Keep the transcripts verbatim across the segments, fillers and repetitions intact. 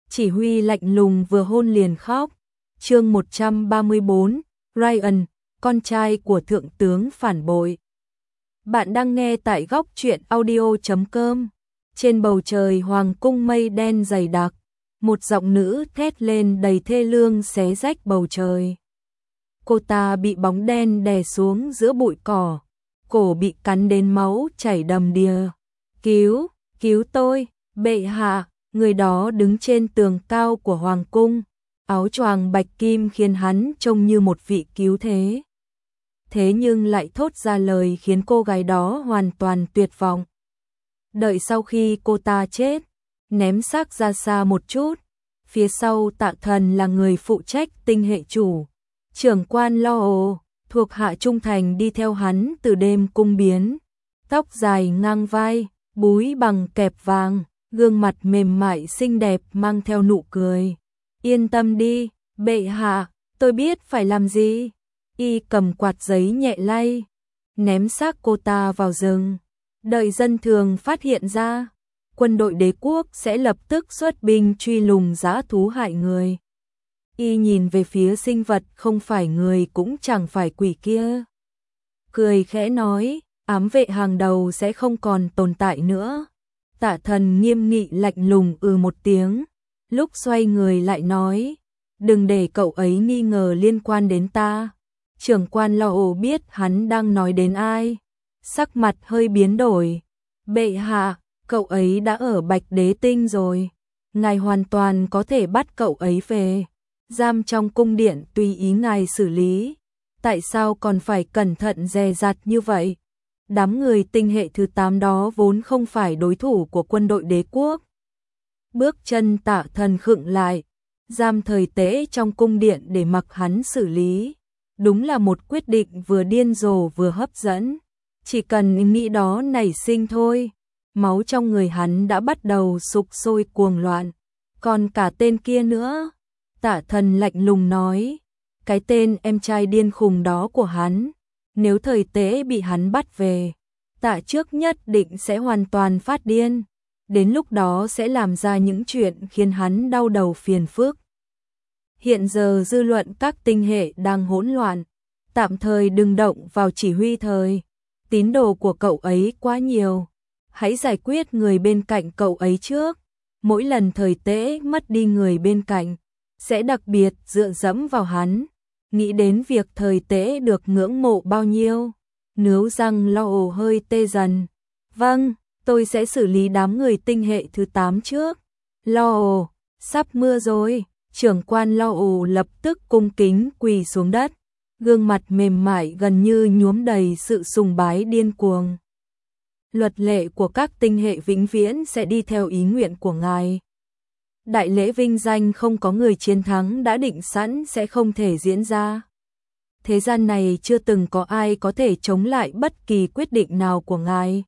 Chỉ huy lạnh lùng vừa hôn liền khóc. Chương một trăm ba mươi bốn, Ryan, con trai của thượng tướng phản bội. Bạn đang nghe tại góc truyện audio chấm com. Trên bầu trời hoàng cung mây đen dày đặc, một giọng nữ thét lên đầy thê lương xé rách bầu trời. Cô ta bị bóng đen đè xuống giữa bụi cỏ, cổ bị cắn đến máu chảy đầm đìa. Cứu, cứu tôi, bệ hạ. Người đó đứng trên tường cao của hoàng cung, áo choàng bạch kim khiến hắn trông như một vị cứu thế. Thế nhưng lại thốt ra lời khiến cô gái đó hoàn toàn tuyệt vọng. Đợi sau khi cô ta chết, ném xác ra xa một chút, phía sau Tạ Thần là người phụ trách tinh hệ chủ. Trưởng quan Lo Ồ, thuộc hạ trung thành đi theo hắn từ đêm cung biến, tóc dài ngang vai, búi bằng kẹp vàng. Gương mặt mềm mại xinh đẹp mang theo nụ cười. Yên tâm đi, bệ hạ, tôi biết phải làm gì. Y cầm quạt giấy nhẹ lay, ném xác cô ta vào rừng. Đợi dân thường phát hiện ra, quân đội đế quốc sẽ lập tức xuất binh truy lùng dã thú hại người. Y nhìn về phía sinh vật không phải người cũng chẳng phải quỷ kia. Cười khẽ nói, ám vệ hàng đầu sẽ không còn tồn tại nữa. Tạ Thần nghiêm nghị lạnh lùng ừ một tiếng, lúc xoay người lại nói, đừng để cậu ấy nghi ngờ liên quan đến ta. Trưởng quan Lo Ồ biết hắn đang nói đến ai, sắc mặt hơi biến đổi. Bệ hạ, cậu ấy đã ở Bạch Đế Tinh rồi, ngài hoàn toàn có thể bắt cậu ấy về, giam trong cung điện tùy ý ngài xử lý. Tại sao còn phải cẩn thận dè dặt như vậy? Đám người tinh hệ thứ tám đó vốn không phải đối thủ của quân đội đế quốc. Bước chân Tạ Thần khựng lại, giam thời tế trong cung điện để mặc hắn xử lý. Đúng là một quyết định vừa điên rồ vừa hấp dẫn. Chỉ cần nghĩ đó nảy sinh thôi, máu trong người hắn đã bắt đầu sục sôi cuồng loạn. Còn cả tên kia nữa, Tạ Thần lạnh lùng nói, cái tên em trai điên khùng đó của hắn. Nếu thời tế bị hắn bắt về, Tạ Trước nhất định sẽ hoàn toàn phát điên. Đến lúc đó sẽ làm ra những chuyện khiến hắn đau đầu phiền phức. Hiện giờ dư luận các tinh hệ đang hỗn loạn. Tạm thời đừng động vào chỉ huy thời. Tín đồ của cậu ấy quá nhiều. Hãy giải quyết người bên cạnh cậu ấy trước. Mỗi lần thời tế mất đi người bên cạnh, sẽ đặc biệt dựa dẫm vào hắn. Nghĩ đến việc thời tế được ngưỡng mộ bao nhiêu, níu răng Lo Ồ hơi tê dần. Vâng, tôi sẽ xử lý đám người tinh hệ thứ tám trước. Lo Ồ, sắp mưa rồi. Trưởng quan Lo Ồ lập tức cung kính quỳ xuống đất, gương mặt mềm mại gần như nhuốm đầy sự sùng bái điên cuồng. Luật lệ của các tinh hệ vĩnh viễn sẽ đi theo ý nguyện của ngài. Đại lễ vinh danh không có người chiến thắng đã định sẵn sẽ không thể diễn ra. Thế gian này chưa từng có ai có thể chống lại bất kỳ quyết định nào của ngài.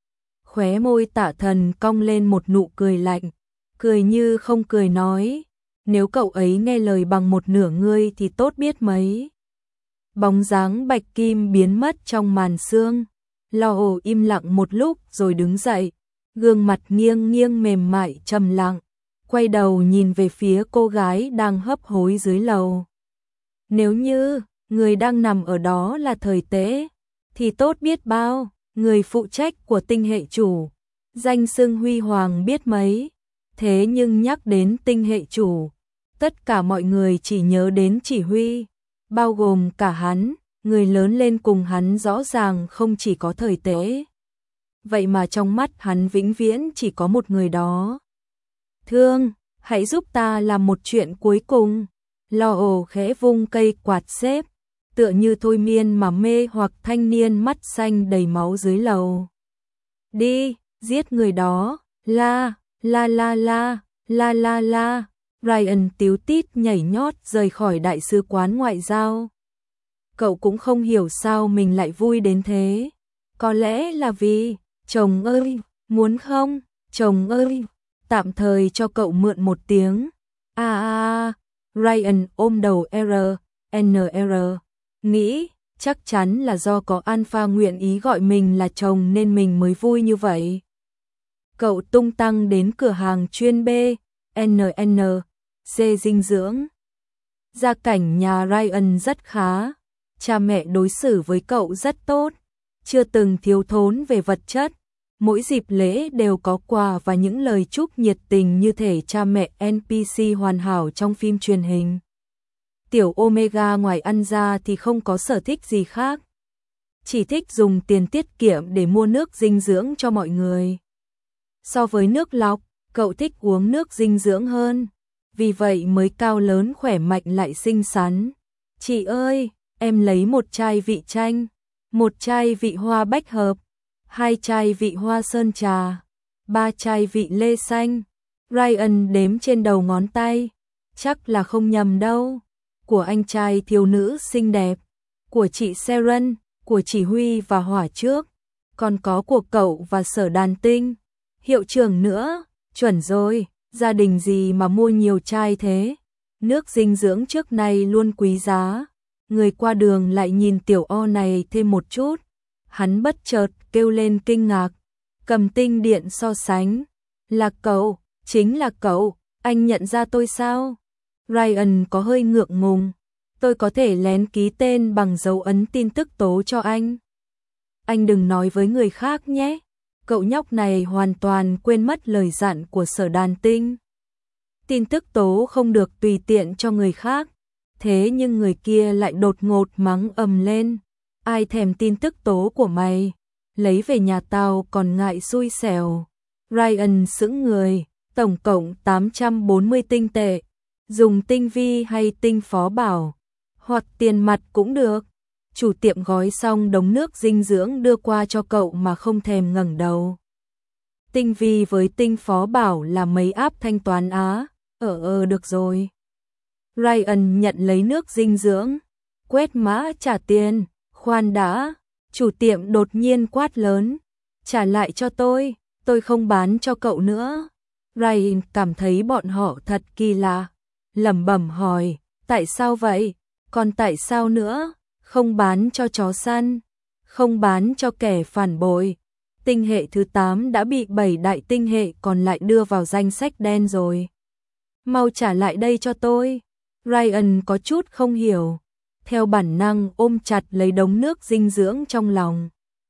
Khóe môi Tạ Thần cong lên một nụ cười lạnh, cười như không cười nói, nếu cậu ấy nghe lời bằng một nửa ngươi thì tốt biết mấy. Bóng dáng bạch kim biến mất trong màn sương. Lo Ồ im lặng một lúc rồi đứng dậy, gương mặt nghiêng nghiêng mềm mại trầm lặng, quay đầu nhìn về phía cô gái đang hấp hối dưới lầu. Nếu như người đang nằm ở đó là thời tế, thì tốt biết bao. Người phụ trách của tinh hệ chủ, danh xưng huy hoàng biết mấy. Thế nhưng nhắc đến tinh hệ chủ, tất cả mọi người chỉ nhớ đến chỉ huy, bao gồm cả hắn. Người lớn lên cùng hắn rõ ràng không chỉ có thời tế, vậy mà trong mắt hắn vĩnh viễn chỉ có một người đó. Thương, hãy giúp ta làm một chuyện cuối cùng. Lo Ồ khẽ vung cây quạt xếp, tựa như thôi miên mà mê hoặc thanh niên mắt xanh đầy máu dưới lầu. Đi, giết người đó. La, la la la, la la la. Ryan tíu tít nhảy nhót rời khỏi đại sứ quán ngoại giao. Cậu cũng không hiểu sao mình lại vui đến thế. Có lẽ là vì, chồng ơi, muốn không, chồng ơi, tạm thời cho cậu mượn một tiếng. À à à, Ryan ôm đầu R, N R, nghĩ, chắc chắn là do có Alpha nguyện ý gọi mình là chồng nên mình mới vui như vậy. Cậu tung tăng đến cửa hàng chuyên B, en en xê dinh dưỡng. Gia cảnh nhà Ryan rất khá, cha mẹ đối xử với cậu rất tốt, chưa từng thiếu thốn về vật chất. Mỗi dịp lễ đều có quà và những lời chúc nhiệt tình như thể cha mẹ en pê xê hoàn hảo trong phim truyền hình. Tiểu Omega ngoài ăn ra thì không có sở thích gì khác. Chỉ thích dùng tiền tiết kiệm để mua nước dinh dưỡng cho mọi người. So với nước lọc, cậu thích uống nước dinh dưỡng hơn. Vì vậy mới cao lớn khỏe mạnh lại xinh xắn. Chị ơi, em lấy một chai vị chanh, một chai vị hoa bách hợp, hai chai vị hoa sơn trà, ba chai vị lê xanh. Ryan đếm trên đầu ngón tay. Chắc là không nhầm đâu. Của anh trai thiếu nữ xinh đẹp, của chị Seren, của chỉ huy và hỏa trước, còn có của cậu và sở đàn tinh, hiệu trưởng nữa. Chuẩn rồi, gia đình gì mà mua nhiều chai thế. Nước dinh dưỡng trước nay luôn quý giá. Người qua đường lại nhìn tiểu O này thêm một chút. Hắn bất chợt kêu lên kinh ngạc, cầm tinh điện so sánh. Là cậu, chính là cậu, anh nhận ra tôi sao? Ryan có hơi ngượng ngùng. Tôi có thể lén ký tên bằng dấu ấn tin tức tố cho anh. Anh đừng nói với người khác nhé. Cậu nhóc này hoàn toàn quên mất lời dặn của sở đàn tinh. Tin tức tố không được tùy tiện cho người khác. Thế nhưng người kia lại đột ngột mắng ầm lên. Ai thèm tin tức tố của mày? Lấy về nhà tao còn ngại xui xẻo. Ryan sững người. Tổng cộng tám trăm bốn mươi tinh tệ. Dùng tinh vi hay tinh phó bảo, hoặc tiền mặt cũng được. Chủ tiệm gói xong đống nước dinh dưỡng đưa qua cho cậu mà không thèm ngẩng đầu. Tinh vi với tinh phó bảo là mấy áp thanh toán á. Ờ ờ được rồi. Ryan nhận lấy nước dinh dưỡng, quét mã trả tiền. Khoan đã, chủ tiệm đột nhiên quát lớn. Trả lại cho tôi, tôi không bán cho cậu nữa. Ryan cảm thấy bọn họ thật kỳ lạ. Lẩm bẩm hỏi, tại sao vậy? Còn tại sao nữa? Không bán cho chó săn, không bán cho kẻ phản bội. Tinh hệ thứ tám đã bị bảy đại tinh hệ còn lại đưa vào danh sách đen rồi. Mau trả lại đây cho tôi. Ryan có chút không hiểu, theo bản năng ôm chặt lấy đống nước dinh dưỡng trong lòng.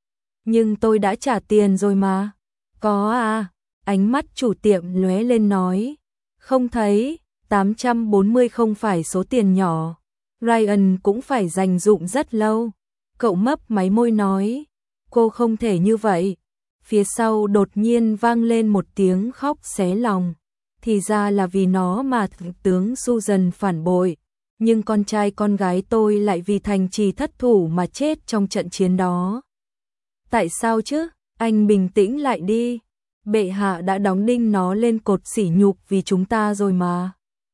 Nhưng tôi đã trả tiền rồi mà. Có à? Ánh mắt chủ tiệm lóe lên nói. Không thấy. tám trăm bốn mươi không phải số tiền nhỏ. Ryan cũng phải dành dụm rất lâu. Cậu mấp máy môi nói. Cô không thể như vậy. Phía sau đột nhiên vang lên một tiếng khóc xé lòng. Thì ra là vì nó mà thượng tướng Susan phản bội. Nhưng con trai con gái tôi lại vì thành trì thất thủ mà chết trong trận chiến đó. Tại sao chứ? Anh bình tĩnh lại đi. Bệ hạ đã đóng đinh nó lên cột sỉ nhục vì chúng ta rồi mà.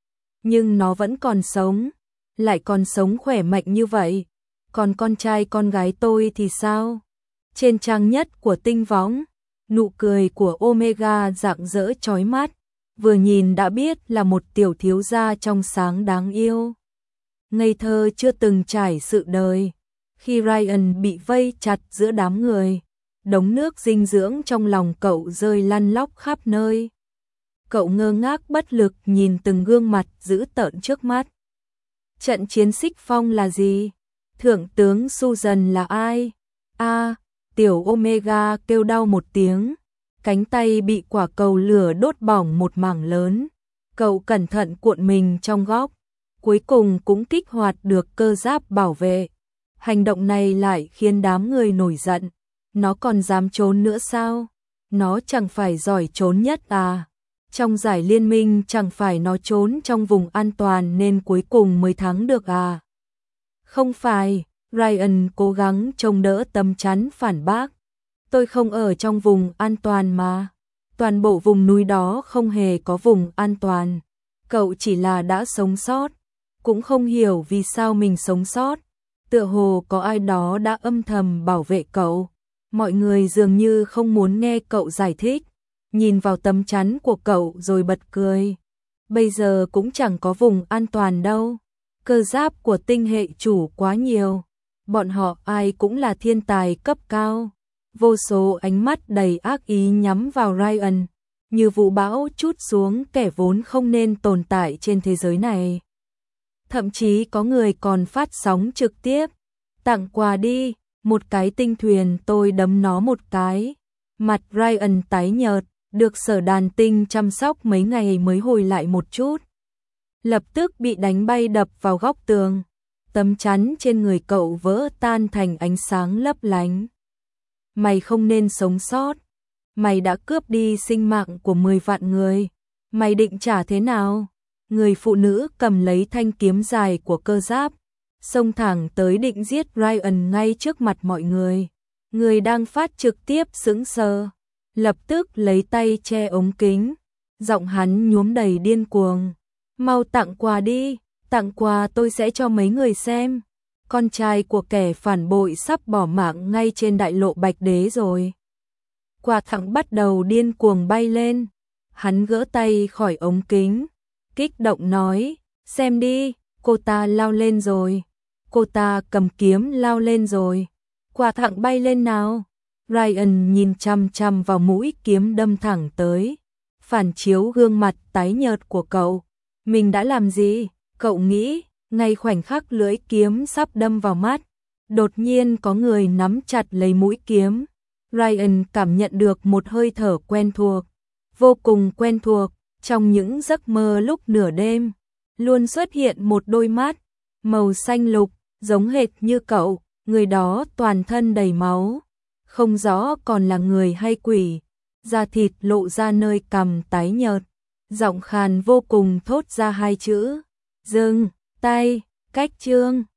Nhưng nó vẫn còn sống, lại còn sống khỏe mạnh như vậy. Còn con trai con gái tôi thì sao? Trên trang nhất của tinh võng, nụ cười của Omega rạng rỡ chói mắt, vừa nhìn đã biết là một tiểu thiếu gia trong sáng đáng yêu. Ngây thơ chưa từng trải sự đời. Khi Ryan bị vây chặt giữa đám người, đống nước dinh dưỡng trong lòng cậu rơi lăn lóc khắp nơi. Cậu ngơ ngác bất lực nhìn từng gương mặt dữ tợn trước mắt. Trận chiến Xích Phong là gì? Thượng tướng Susan là ai? A, à, tiểu Omega kêu đau một tiếng, cánh tay bị quả cầu lửa đốt bỏng một mảng lớn. Cậu cẩn thận cuộn mình trong góc, cuối cùng cũng kích hoạt được cơ giáp bảo vệ. Hành động này lại khiến đám người nổi giận. Nó còn dám trốn nữa sao? Nó chẳng phải giỏi trốn nhất à? Trong giải liên minh chẳng phải nó trốn trong vùng an toàn nên cuối cùng mới thắng được à? Không phải, Ryan cố gắng chống đỡ tấm chắn phản bác. Tôi không ở trong vùng an toàn mà. Toàn bộ vùng núi đó không hề có vùng an toàn. Cậu chỉ là đã sống sót, cũng không hiểu vì sao mình sống sót. Tựa hồ có ai đó đã âm thầm bảo vệ cậu. Mọi người dường như không muốn nghe cậu giải thích. Nhìn vào tấm chắn của cậu rồi bật cười. Bây giờ cũng chẳng có vùng an toàn đâu. Cơ giáp của tinh hệ chủ quá nhiều. Bọn họ ai cũng là thiên tài cấp cao. Vô số ánh mắt đầy ác ý nhắm vào Ryan. như vũ bão trút xuống kẻ vốn không nên tồn tại trên thế giới này. Thậm chí có người còn phát sóng trực tiếp, tặng quà đi, một cái tinh thuyền tôi đấm nó một cái. Mặt Ryan tái nhợt, được Sở Đàn Tinh chăm sóc mấy ngày mới hồi lại một chút. Lập tức bị đánh bay đập vào góc tường. Tấm chắn trên người cậu vỡ tan thành ánh sáng lấp lánh. Mày không nên sống sót. Mày đã cướp đi sinh mạng của mười vạn người. Mày định trả thế nào? Người phụ nữ cầm lấy thanh kiếm dài của cơ giáp, xông thẳng tới định giết Ryan ngay trước mặt mọi người. Người đang phát trực tiếp sững sờ, lập tức lấy tay che ống kính, giọng hắn nhuốm đầy điên cuồng. Mau tặng quà đi, tặng quà tôi sẽ cho mấy người xem. Con trai của kẻ phản bội sắp bỏ mạng ngay trên đại lộ Bạch Đế rồi. Quà tặng bắt đầu điên cuồng bay lên. Hắn gỡ tay khỏi ống kính, kích động nói, xem đi, cô ta lao lên rồi. Cô ta cầm kiếm lao lên rồi. Quà tặng bay lên nào. Ryan nhìn chăm chăm vào mũi kiếm đâm thẳng tới, phản chiếu gương mặt tái nhợt của cậu. Mình đã làm gì? Cậu nghĩ, ngay khoảnh khắc lưỡi kiếm sắp đâm vào mắt, đột nhiên có người nắm chặt lấy mũi kiếm. Ryan cảm nhận được một hơi thở quen thuộc, vô cùng quen thuộc. Trong những giấc mơ lúc nửa đêm, luôn xuất hiện một đôi mắt màu xanh lục, giống hệt như cậu. Người đó toàn thân đầy máu, không rõ còn là người hay quỷ, da thịt lộ ra nơi cằm tái nhợt, giọng khàn vô cùng thốt ra hai chữ: dừng tay. Cách chương